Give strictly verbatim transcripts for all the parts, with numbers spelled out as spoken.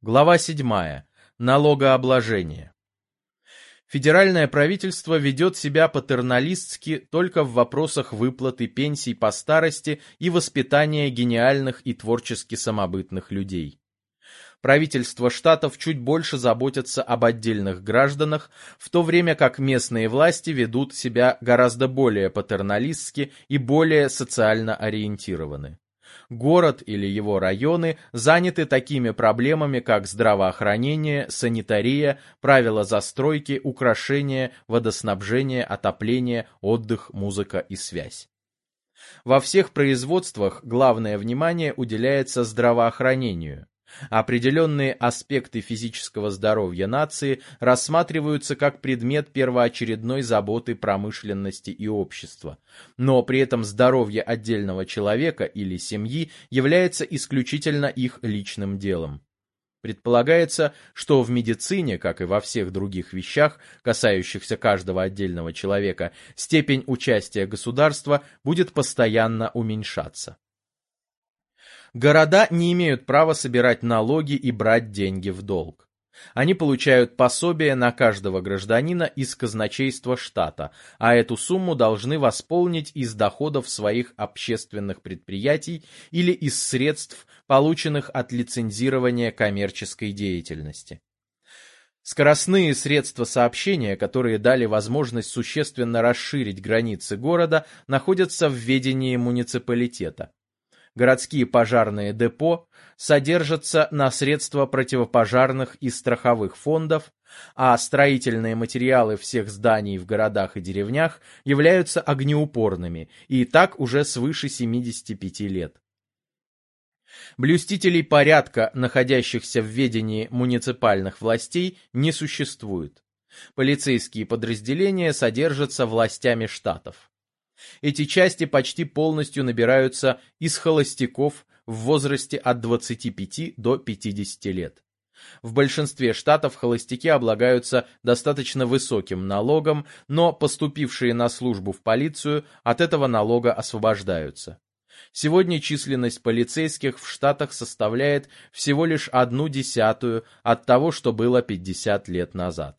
Глава седьмая. Налогообложение. Федеральное правительство ведет себя патерналистски только в вопросах выплаты пенсий по старости и воспитания гениальных и творчески самобытных людей. Правительства штатов чуть больше заботятся об отдельных гражданах, в то время как местные власти ведут себя гораздо более патерналистски и более социально ориентированы. Город или его районы заняты такими проблемами, как здравоохранение, санитария, правила застройки, украшения, водоснабжение, отопление, отдых, музыка и связь. Во всех производствах главное внимание уделяется здравоохранению. Определенные аспекты физического здоровья нации рассматриваются как предмет первоочередной заботы промышленности и общества, но при этом здоровье отдельного человека или семьи является исключительно их личным делом. Предполагается, что в медицине, как и во всех других вещах, касающихся каждого отдельного человека, степень участия государства будет постоянно уменьшаться. Города не имеют права собирать налоги и брать деньги в долг. Они получают пособие на каждого гражданина из казначейства штата, а эту сумму должны восполнить из доходов своих общественных предприятий или из средств, полученных от лицензирования коммерческой деятельности. Скоростные средства сообщения, которые дали возможность существенно расширить границы города, находятся в ведении муниципалитета. Городские пожарные депо содержатся на средства противопожарных и страховых фондов, а строительные материалы всех зданий в городах и деревнях являются огнеупорными и так уже свыше семидесяти пяти лет. Блюстителей порядка, находящихся в ведении муниципальных властей, не существует. Полицейские подразделения содержатся властями штатов. Эти части почти полностью набираются из холостяков в возрасте от двадцати пяти до пятидесяти лет. В большинстве штатов холостяки облагаются достаточно высоким налогом, но поступившие на службу в полицию от этого налога освобождаются. Сегодня численность полицейских в штатах составляет всего лишь одну десятую от того, что было пятьдесят лет назад.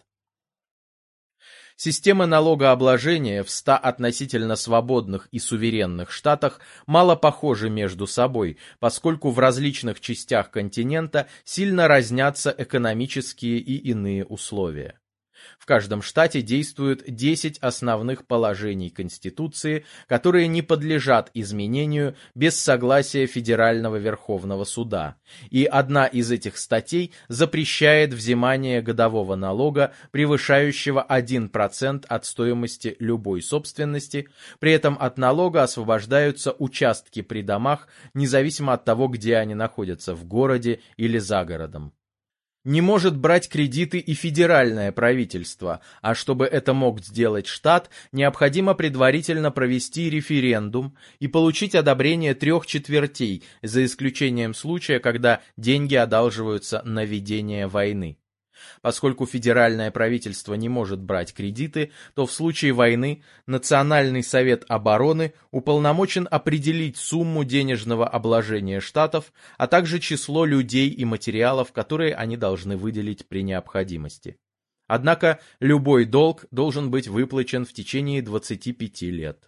Системы налогообложения в ста относительно свободных и суверенных штатах мало похожи между собой, поскольку в различных частях континента сильно разнятся экономические и иные условия. В каждом штате действуют десять основных положений Конституции, которые не подлежат изменению без согласия Федерального Верховного Суда, и одна из этих статей запрещает взимание годового налога, превышающего один процент от стоимости любой собственности, при этом от налога освобождаются участки при домах, независимо от того, где они находятся, в городе или за городом. Не может брать кредиты и федеральное правительство, а чтобы это мог сделать штат, необходимо предварительно провести референдум и получить одобрение трех четвертей, за исключением случая, когда деньги одалживаются на ведение войны. Поскольку федеральное правительство не может брать кредиты, то в случае войны Национальный совет обороны уполномочен определить сумму денежного обложения штатов, а также число людей и материалов, которые они должны выделить при необходимости. Однако любой долг должен быть выплачен в течение двадцати пяти лет.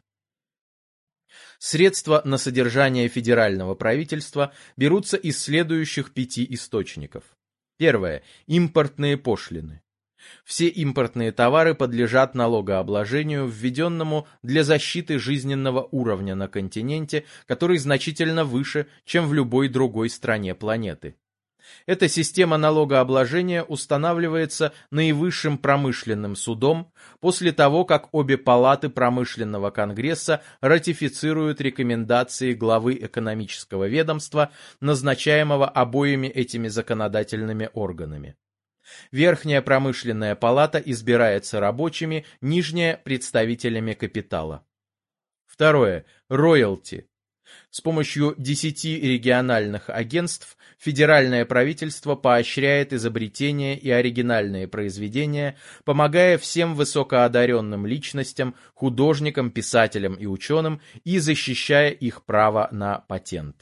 Средства на содержание федерального правительства берутся из следующих пяти источников. Первое. Импортные пошлины. Все импортные товары подлежат налогообложению, введенному для защиты жизненного уровня на континенте, который значительно выше, чем в любой другой стране планеты. Эта система налогообложения устанавливается наивысшим промышленным судом после того, как обе палаты промышленного конгресса ратифицируют рекомендации главы экономического ведомства, назначаемого обоими этими законодательными органами. Верхняя промышленная палата избирается рабочими, нижняя – представителями капитала. Второе. Роялти. С помощью десяти региональных агентств федеральное правительство поощряет изобретения и оригинальные произведения, помогая всем высокоодаренным личностям, художникам, писателям и ученым и защищая их право на патент.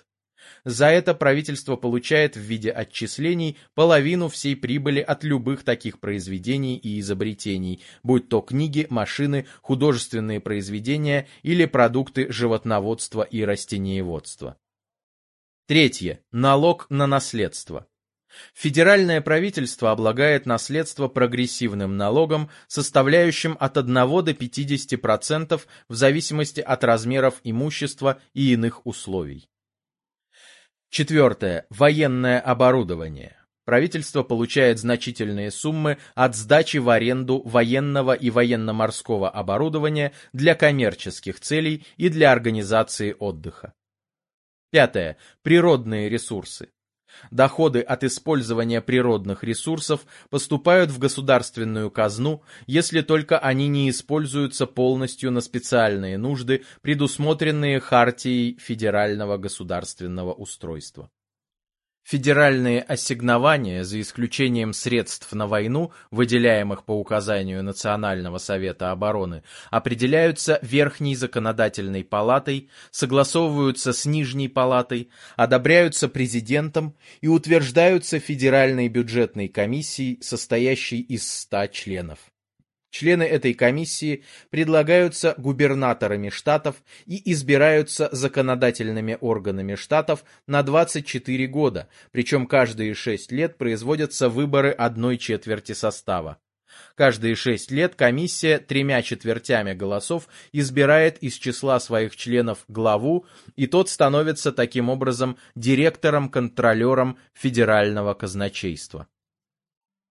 За это правительство получает в виде отчислений половину всей прибыли от любых таких произведений и изобретений, будь то книги, машины, художественные произведения или продукты животноводства и растениеводства. Третье. Налог на наследство. Федеральное правительство облагает наследство прогрессивным налогом, составляющим от одного до пятидесяти процентов в зависимости от размеров имущества и иных условий. Четвертое. Военное оборудование. Правительство получает значительные суммы от сдачи в аренду военного и военно-морского оборудования для коммерческих целей и для организации отдыха. Пятое. Природные ресурсы. Доходы от использования природных ресурсов поступают в государственную казну, если только они не используются полностью на специальные нужды, предусмотренные Хартией федерального государственного устройства. Федеральные ассигнования, за исключением средств на войну, выделяемых по указанию Национального совета обороны, определяются Верхней законодательной палатой, согласовываются с Нижней палатой, одобряются президентом и утверждаются Федеральной бюджетной комиссией, состоящей из ста членов. Члены этой комиссии предлагаются губернаторами штатов и избираются законодательными органами штатов на двадцать четыре года, причем каждые шесть лет производятся выборы одной четверти состава. Каждые шесть лет комиссия тремя четвертями голосов избирает из числа своих членов главу, и тот становится таким образом директором-контролером федерального казначейства.